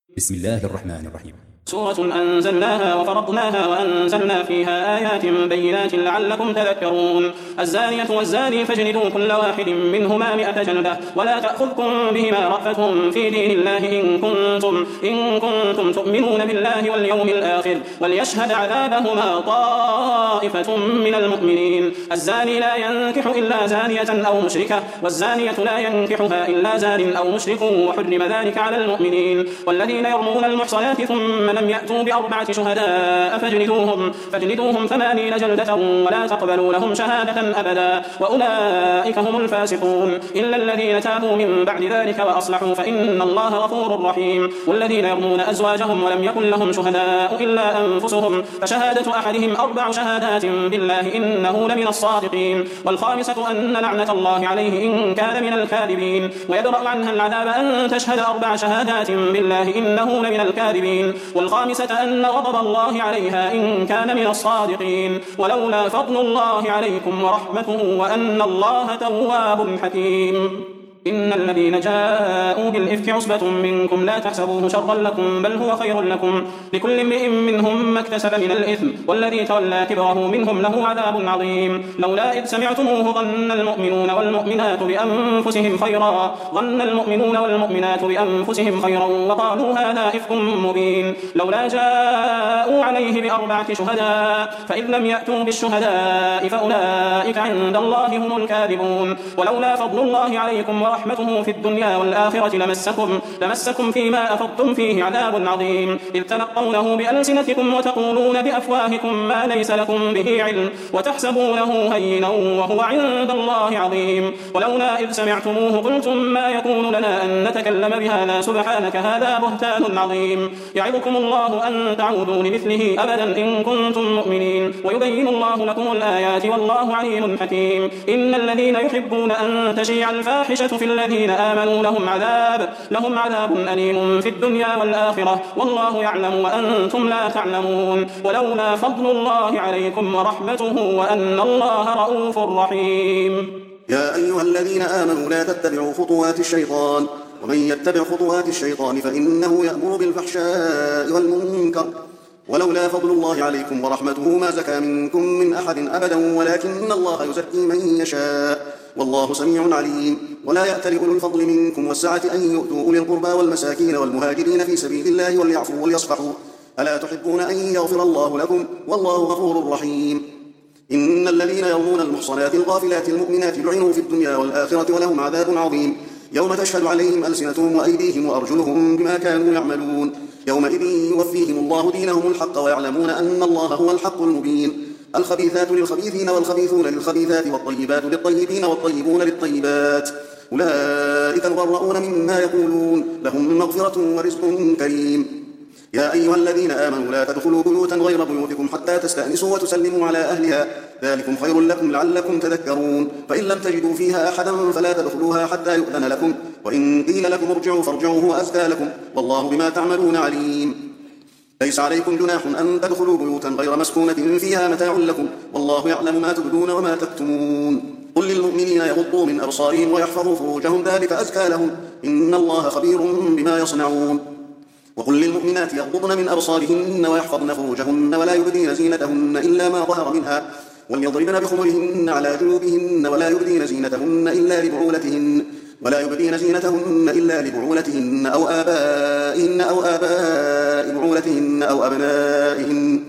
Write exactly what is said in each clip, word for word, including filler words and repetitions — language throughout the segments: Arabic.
بسم الله الرحمن الرحيم. سورة أنزلناها وفرضناها وأنزلنا فيها آيات بينات لعلكم تذكرون. الزانية والزاني فاجلدوا كل واحد منهما مئة جلدة ولا تأخذكم بهما رأفة في دين الله إن كنتم, إن كنتم تؤمنون بالله واليوم الآخر وليشهد عذابهما طائفة من المؤمنين. الزاني لا ينكح إلا زانية أو مشركة والزانية لا ينكحها إلا زان أو مشرك وحرم ذلك على المؤمنين. والذين يرمون المحصنات ثم لم يأتوا بأربعة شهداء فاجلدوهم, فاجلدوهم ثمانين جلدة ولا تقبلوا لهم شهادة أبدا وأولئك هم الفاسقون. إلا الذين تابوا من بعد ذلك وأصلحوا فإن الله غفور رحيم. والذين يرمون أزواجهم ولم يكن لهم شهداء إلا أنفسهم فشهادة أحدهم أربع شهادات بالله إنه لمن الصادقين. والخامسة أن لعنة الله عليه إن كان من الكاذبين. ويدرأ عنها العذاب أن تشهد أربع شهادات بالله إنه لمن الكاذبين. والخامسة أن غضب الله عليها إن كان من الصادقين. ولولا فضل الله عليكم ورحمته وأن الله تواب حكيم. إن الذين جاءوا بالإفك عصبة منكم لا تحسبوه شرا لكم بل هو خير لكم لكل امرئ منهم ما اكتسب من الإثم والذي تولى كبره منهم له عذاب عظيم. لولا إذ سمعتموه ظن المؤمنون والمؤمنات بأنفسهم خيرا ظن المؤمنون والمؤمنات بأنفسهم خيرا وقالوا هذا إفك مبين. لولا جاءوا عليه بأربعة شهداء فإذ لم يأتوا بالشهداء فأولئك عند الله هم الكاذبون. ولولا فضل الله عليكم ورحمته في الدنيا والآخرة لمسكم, لمسكم فيما أفضتم فيه عذاب عظيم إذ تلقونه بألسنتكم وتقولون بأفواهكم ما ليس لكم به علم وتحسبونه هينا وهو عند الله عظيم. ولولا إذ سمعتموه قلتم ما يكون لنا أن نتكلم بهذا سبحانك هذا بهتان عظيم. يعظكم الله أن تعودوا لمثله أبدا إن كنتم مؤمنين ويبين الله لكم الآيات والله عليم حكيم. إن الذين يحبون أن تشيع الفاحشة في الذين آمنوا لهم عذاب لهم عذاب أليم في الدنيا والآخرة والله يعلم وأنتم لا تعلمون. ولولا فضل الله عليكم ورحمته وأن الله رؤوف رحيم. يا أيها الذين آمنوا لا تتبعوا خطوات الشيطان ومن يتبع خطوات الشيطان فإنه يأمر بالفحشاء والمنكر ولولا فضل الله عليكم ورحمته ما زكى منكم من أحد أبدا ولكن الله يزكي من يشاء والله سميع عليم. ولا يأتل أولو الفضل منكم والسعة أن يؤتوا أولي القربى والمساكين والمهاجرين في سبيل الله وليعفوا وليصفحوا ألا تحبون أن يغفر الله لكم والله غفور رحيم. إن الذين يرمون المحصنات الغافلات المؤمنات لعنوا في الدنيا والآخرة ولهم عذاب عظيم يوم تشهد عليهم ألسنتهم وأيديهم وأرجلهم بما كانوا يعملون يومئذ يوفيهم الله دينهم الحق ويعلمون أن الله هو الحق المبين. الخبيثات للخبيثين والخبيثون للخبيثات والطيبات للطيبين والطيبون للطيبات أولئك مبرؤون مما يقولون لهم مغفرة ورزق كريم. يا أيها الذين آمنوا لا تدخلوا بيوتا غير بيوتكم حتى تستأنسوا وتسلموا على أهلها ذلكم خير لكم لعلكم تذكرون. فإن لم تجدوا فيها أحدا فلا تدخلوها حتى يؤذن لكم وإن قيل لكم ارجعوا فارجعوا هو أزكى لكم والله بما تعملون عليم. ليس عليكم جناح أن تدخلوا بيوتا غير مسكونة فيها متاع لكم والله يعلم ما تبدون وما تكتمون. قل للمؤمنين يغضوا من أبصارهم ويحفظوا فروجهم ذلك أزكى لهم إن الله خبير بما يصنعون. وقل للمؤمنات يغضضن من أبصارهن ويحفظن فروجهن ولا يبدين زينتهن إلا ما ظهر منها وليضربن بخمرهن على جنوبهن ولا يبدين زينتهن إلا لبعولتهن ولا يبدين زينتهن إلا لبعولتهن أو آبائهن أو آباء بعولتهن أو أبنائهن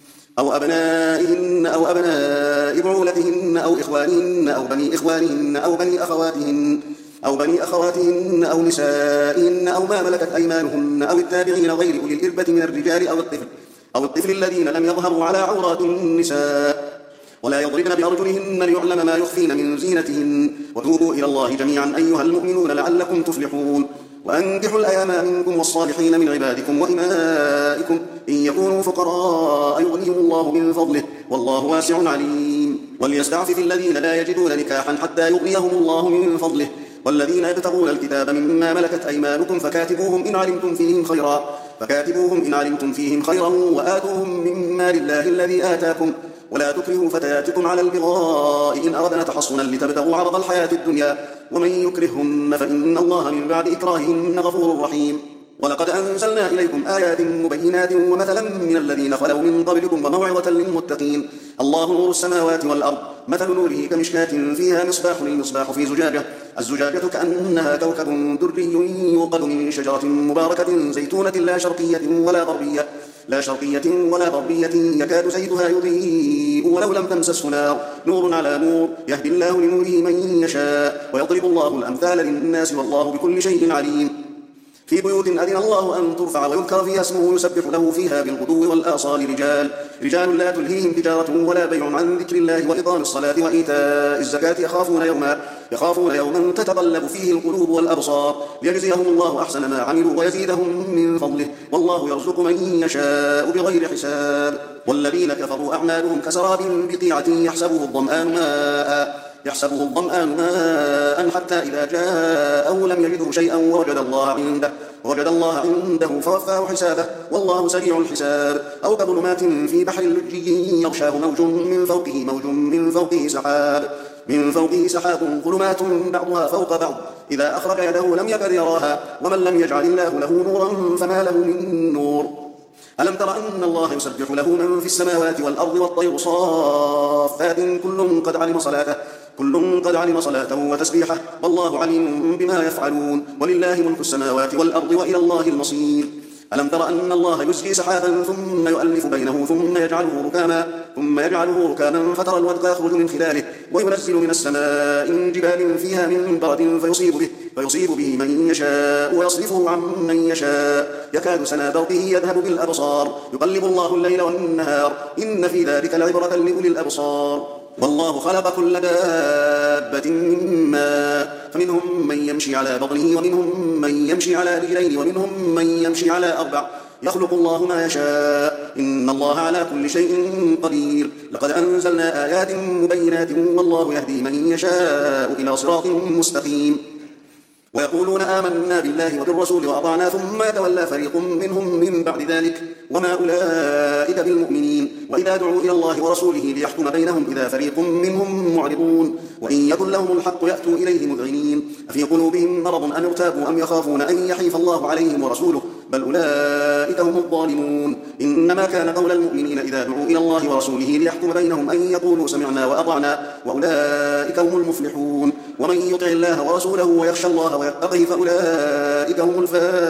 أو أبنائهن أو أبناء بعولتهن أو إخوانهن أو بني إخوانهن أو بني أخواتهن أو بني أخواتهن أو نسائهن أو ما ملكت أيمانهن أو التابعين غير أولي الإربة من الرجال أو الطفل أو الطفل الذين لم يظهروا على عورات النساء ولا يضربن بأرجلهن ليعلم ما يخفين من زينتهن وتوبوا إلى الله جميعا أيها المؤمنون لعلكم تفلحون. وأنكحوا الأيام منكم والصالحين من عبادكم وإمائكم إن يكونوا فقراء يغنيهم الله من فضله والله واسع عليم. وليستعفف الذين لا يجدون نكاحا حتى يغنيهم الله من فضله والذين يبتغون الكتاب مما ملكت أيمانكم فكاتبوهم إن علمتم فيهم خيرا فكاتبوهم إن علمتم فيهم خيرا وآتوهم مما لله الذي آتاكم ولا تكرهوا فتياتكم على البغاء إن أردنا تحصنا لتبتغوا عرض الحياة الدنيا ومن يكرههن فإن الله من بعد إكراههن غفور رحيم. ولقد أنزلنا إليكم آيات مبينات ومثلا من الذين خلوا من قبلكم وموعظة للمتقين. الله نور السماوات والأرض، مثل نوره كمشكاة فيها مصباح، المصباح في زجاجة، الزجاجة كأنها كوكب دري يوقد من شجرة مباركة زيتونة لا شرقية ولا غربية لا شرقية ولا غربية يكاد زيتها يضيء ولو لم تمسسه نار، نور على نور، يهدي الله لنوره من يشاء ويضرب الله الأمثال للناس والله بكل شيء عليم. في بيوت أذن الله أن ترفع ويذكر فيها اسمه يسبح له فيها بالغدو والآصال رجال رجال لا تلهيهم تجارة ولا بيع عن ذكر الله وإقام الصلاة وإيتاء الزكاة يخافون يوما يخافون يوما تتقلب فيه القلوب والأبصار ليجزيهم الله أحسن ما عملوا ويزيدهم من فضله والله يرزق من يشاء بغير حساب. والذين كفروا أعمالهم كسراب بقيعة يحسبه الظمآن ماء يحسبه الظمآن ماء حتى إذا جاءه لم يجده شيئا ووجد الله عنده وجد الله عنده فوفاه حسابه والله سريع الحساب. أو كظلمات في بحر لجي يغشاه موج من فوقه موج من فوقه سحاب من فوقه سحاب ظلمات بعضها فوق بعض إذا أخرج يده لم يكد يراها ومن لم يجعل الله له نورا فما له من نور. ألم تر أن الله يسبح له من في السماوات والأرض والطير صافات كل قد علم صلاته كل قد علم صلاته وتسبيحه والله عليم بما يفعلون ولله ملك السماوات والأرض وإلى الله المصير. ألم تر أن الله يزجي سحابا ثم يؤلف بينه ثم يجعله ركاما ثم يجعله ركاما فترى الودق يخرج من خلاله وينزل من السماء من جبال فيها من برد فيصيب به فيصيب به من يشاء ويصرفه عن من يشاء يكاد سنا برقه يذهب بالأبصار يقلب الله الليل والنهار إن في ذلك لعبرة لأولي الأبصار. والله خلق كل دابة من ماء فمنهم من يمشي على بطنه ومنهم من يمشي على رجلين ومنهم من يمشي على أربع يخلق الله ما يشاء إن الله على كل شيء قدير. لقد أنزلنا آيات مبينات والله يهدي من يشاء إلى صراط مستقيم. ويقولون آمنا بالله وبالرسول وأطعنا ثم يتولى فريق منهم من بعد ذلك وما أولئك بالمؤمنين وإذا دعوا إلى الله ورسوله ليحكم بينهم إذا فريق منهم معرضون وإن يكن لهم الحق يأتوا إليه مذعنين أفي قلوبهم مرض أم ارتابوا أم يخافون أن يحيف الله عليهم ورسوله بل أولئك هم الظالمون. إنما كان قول المؤمنين إذا دعوا إلى الله ورسوله ليحكم بينهم أن يقولوا سمعنا وأطعنا وأولئك هم المفلحون. ومن يطع الله ورسوله ويخشى الله ويتقه فأولئك هم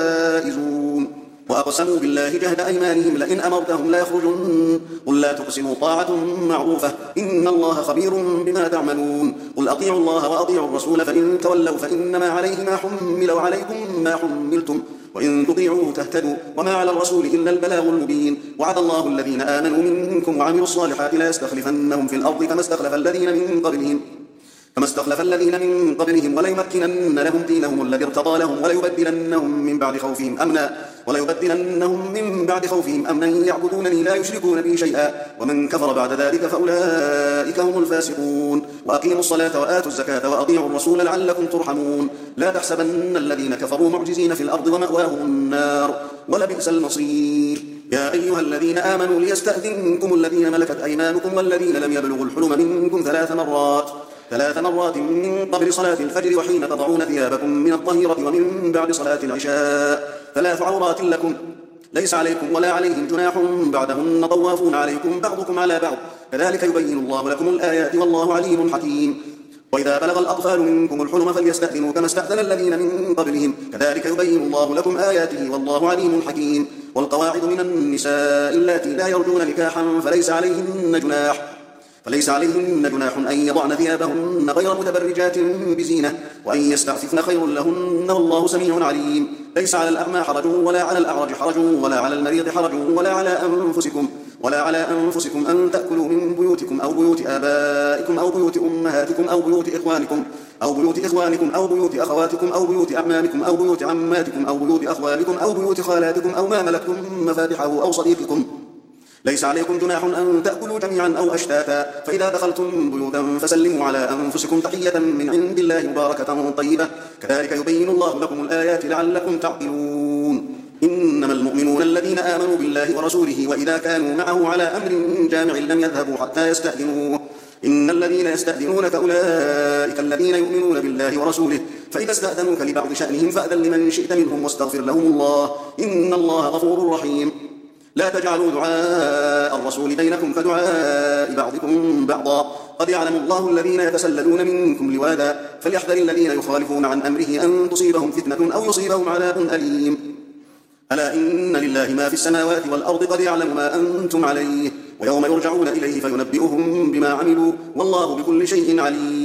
الفائزون. وأقسموا بالله جهد أيمانهم لئن أمرتهم لا يخرجن قل لا تقسموا طاعة معروفة إن الله خبير بما تعملون. قل أطيعوا الله وأطيعوا الرسول فإن تولوا فإنما عليه ما حمل وعليكم ما حملتم وإن تطيعوه تهتدوا وما على الرسول إلا البلاغ المبين. وعد الله الذين آمنوا منكم وعملوا الصالحات لا يستخلفنهم في الأرض كما استخلف الذين من قبلهم كما استخلف الذين من قبلهم وليمكنن لهم دينهم الذي ارتضى لهم وليبدلنهم من بعد خوفهم أمنا وليبدلنهم من بعد خوفهم أمنا يعبدونني لا يشركون بي شيئا ومن كفر بعد ذلك فأولئك هم الفاسقون. وأقيموا الصلاة وآتوا الزكاة وأطيعوا الرسول لعلكم ترحمون. لا تحسبن الذين كفروا معجزين في الأرض ومأواهم النار ولبئس المصير. يا أيها الذين آمنوا ليستأذنكم الذين ملكت أيمانكم والذين لم يبلغوا الحلم منكم ثلاث مرات ثلاث مرات من قبل صلاة الفجر وحين تضعون ثيابكم من الظهيرة ومن بعد صلاة العشاء ثلاث عورات لكم ليس عليكم ولا عليهم جناح بعدهن طوافون عليكم بعضكم على بعض كذلك يبين الله لكم الآيات والله عليم حكيم. وإذا بلغ الأطفال منكم الحلم فليستأذنوا كما استأذن الذين من قبلهم كذلك يبين الله لكم آياته والله عليم حكيم. والقواعد من النساء اللاتي لا يرجون نكاحا فليس عليهن جناح فليس عليهن جناح أن يضعن ثيابهن غير متبرجات بزينة وأن يستعففن خير لهن والله سميع عليم. ليس على الأعمى حرج ولا على الأعرج حرج ولا على المريض حرج ولا على أنفسكم ولا على أنفسكم أن تأكلوا من بيوتكم أو بيوت آبائكم أو بيوت أمهاتكم أو بيوت إخوانكم أو بيوت إخوانكم أو بيوت أخواتكم أو بيوت أعمامكم أو بيوت عماتكم أو بيوت أخوالكم أو بيوت خالاتكم أو ما ملكتم مفاتحه أو صديقكم. ليس عليكم جناح أن تأكلوا جميعا أو أشتاتا فإذا دخلتم بيوتا فسلموا على أنفسكم تحية من عند الله مباركة طيبة كذلك يبين الله لكم الآيات لعلكم تعقلون. إنما المؤمنون الذين آمنوا بالله ورسوله وإذا كانوا معه على أمر جامع لم يذهبوا حتى يستأذنوه إن الذين يستأذنونك أولئك الذين يؤمنون بالله ورسوله فإذا استأذنوك لبعض شأنهم فأذن لمن شئت منهم واستغفر لهم الله إن الله غفور رحيم. لا تجعلوا دعاء الرسول بينكم كدعاء بعضكم بعضا قد يعلم الله الذين يتسللون منكم لواذا فليحذر الذين يخالفون عن أمره أن تصيبهم فتنة أو يصيبهم عذاب أليم. ألا إن لله ما في السماوات والأرض قد يعلم ما أنتم عليه ويوم يرجعون إليه فينبئهم بما عملوا والله بكل شيء عليم.